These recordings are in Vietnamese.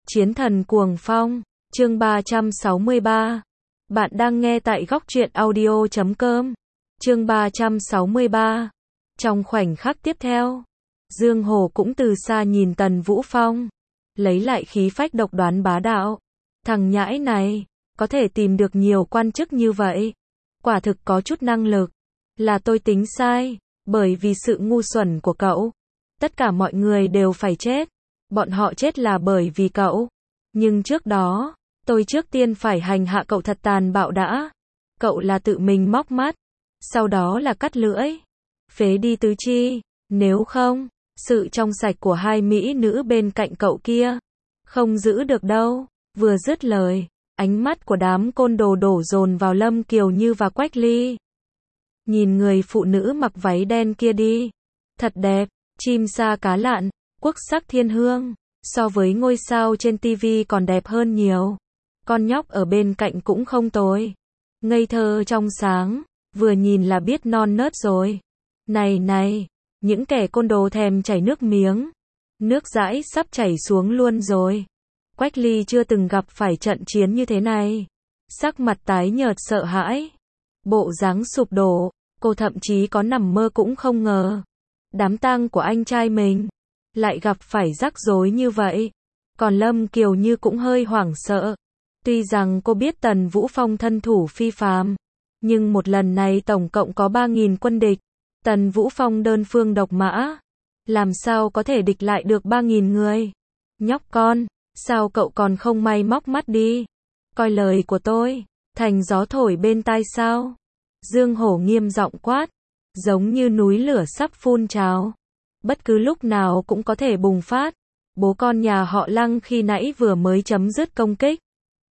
Chiến thần cuồng phong, chương 363. Bạn đang nghe tại góc truyện audio.com. Chương 363. Trong khoảnh khắc tiếp theo, Dương Hổ cũng từ xa nhìn Tần Vũ Phong, lấy lại khí phách độc đoán bá đạo. Thằng nhãi này, có thể tìm được nhiều quan chức như vậy, quả thực có chút năng lực. Là tôi tính sai, bởi vì sự ngu xuẩn của cậu, tất cả mọi người đều phải chết. Bọn họ chết là bởi vì cậu. Nhưng trước đó, tôi trước tiên phải hành hạ cậu thật tàn bạo đã. Cậu là tự mình móc mắt, sau đó là cắt lưỡi, phế đi tứ chi. Nếu không, sự trong sạch của hai mỹ nữ bên cạnh cậu kia không giữ được đâu. Vừa dứt lời, ánh mắt của đám côn đồ đổ dồn vào Lâm Kiều Như và Quách Ly. Nhìn người phụ nữ mặc váy đen kia đi, thật đẹp, chim sa cá lặn, quốc sắc thiên hương, so với ngôi sao trên tivi còn đẹp hơn nhiều. Con nhóc ở bên cạnh cũng không tồi, ngây thơ trong sáng, vừa nhìn là biết non nớt rồi. Này này, những kẻ côn đồ thèm chảy nước miếng, nước dãi sắp chảy xuống luôn rồi. Quách Ly chưa từng gặp phải trận chiến như thế này, sắc mặt tái nhợt sợ hãi, bộ dáng sụp đổ, cô thậm chí có nằm mơ cũng không ngờ. Đám tang của anh trai mình lại gặp phải rắc rối như vậy. Còn Lâm Kiều Như cũng hơi hoảng sợ. Tuy rằng cô biết Tần Vũ Phong thân thủ phi phàm, nhưng một lần này tổng cộng có 3.000 quân địch. Tần Vũ Phong đơn phương độc mã, làm sao có thể địch lại được 3.000 người. Nhóc con, sao cậu còn không may móc mắt đi? Coi lời của tôi thành gió thổi bên tai sao? Dương Hổ nghiêm giọng quát, giống như núi lửa sắp phun trào, bất cứ lúc nào cũng có thể bùng phát. Bố con nhà họ Lăng khi nãy vừa mới chấm dứt công kích,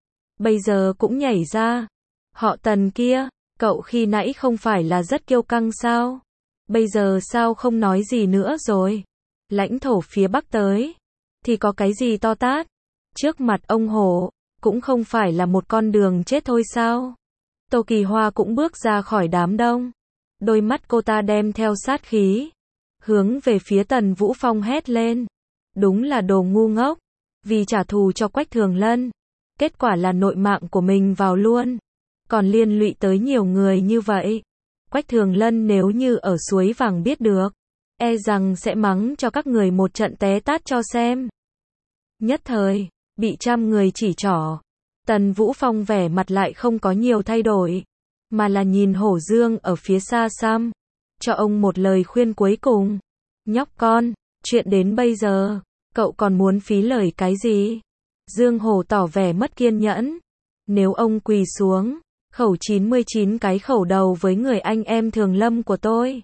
bây giờ cũng nhảy ra. Họ Tần kia, cậu khi nãy không phải là rất kiêu căng sao? Bây giờ sao không nói gì nữa rồi? Lãnh thổ phía Bắc tới, thì có cái gì to tát? Trước mặt ông Hổ, cũng không phải là một con đường chết thôi sao? Tô Kỳ Hoa cũng bước ra khỏi đám đông, đôi mắt cô ta đem theo sát khí, hướng về phía Tần Vũ Phong hét lên. Đúng là đồ ngu ngốc, vì trả thù cho Quách Thường Lân, kết quả là nội mạng của mình vào luôn, còn liên lụy tới nhiều người như vậy. Quách Thường Lân nếu như ở Suối Vàng biết được, e rằng sẽ mắng cho các người một trận té tát cho xem. Nhất thời, bị trăm người chỉ trỏ, Tần Vũ Phong vẻ mặt lại không có nhiều thay đổi, mà là nhìn Hổ Dương ở phía xa xăm, cho ông một lời khuyên cuối cùng. Nhóc con, chuyện đến bây giờ, cậu còn muốn phí lời cái gì? Dương Hổ tỏ vẻ mất kiên nhẫn. Nếu ông quỳ xuống, khẩu 99 cái khẩu đầu với người anh em Thường Lâm của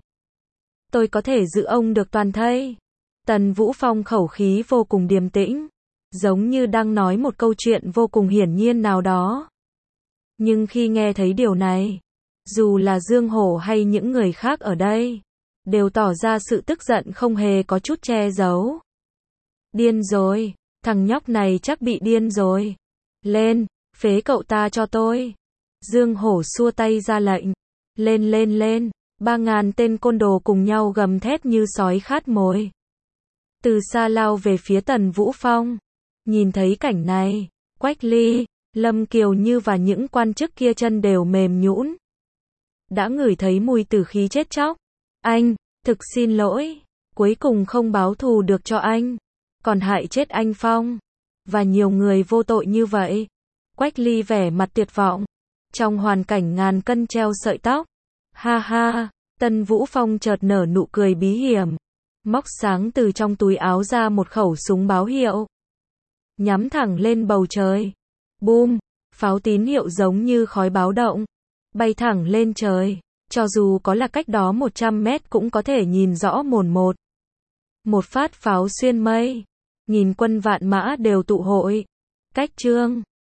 tôi có thể giữ ông được toàn thây. Tần Vũ Phong khẩu khí vô cùng điềm tĩnh, giống như đang nói một câu chuyện vô cùng hiển nhiên nào đó. Nhưng khi nghe thấy điều này, dù là Dương Hổ hay những người khác ở đây, đều tỏ ra sự tức giận không hề có chút che giấu. Điên rồi, thằng nhóc này chắc bị điên rồi. Lên, phế cậu ta cho tôi. Dương Hổ xua tay ra lệnh. Lên lên lên, 3.000 tên côn đồ cùng nhau gầm thét như sói khát mồi, từ xa lao về phía Tần Vũ Phong. Nhìn thấy cảnh này, Quách Ly, Lâm Kiều Như và những quan chức kia chân đều mềm nhũn. Đã ngửi thấy mùi tử khí chết chóc. Anh, thực xin lỗi, cuối cùng không báo thù được cho anh, còn hại chết anh Phong và nhiều người vô tội như vậy. Quách Ly vẻ mặt tuyệt vọng, trong hoàn cảnh ngàn cân treo sợi tóc. Ha ha, Tần Vũ Phong chợt nở nụ cười bí hiểm, móc sáng từ trong túi áo ra một khẩu súng báo hiệu, nhắm thẳng lên bầu trời. Bum, pháo tín hiệu giống như khói báo động, bay thẳng lên trời, cho dù có là cách đó 100 mét cũng có thể nhìn rõ mồn một. Một phát pháo xuyên mây, nghìn quân vạn mã đều tụ hội. Cách chương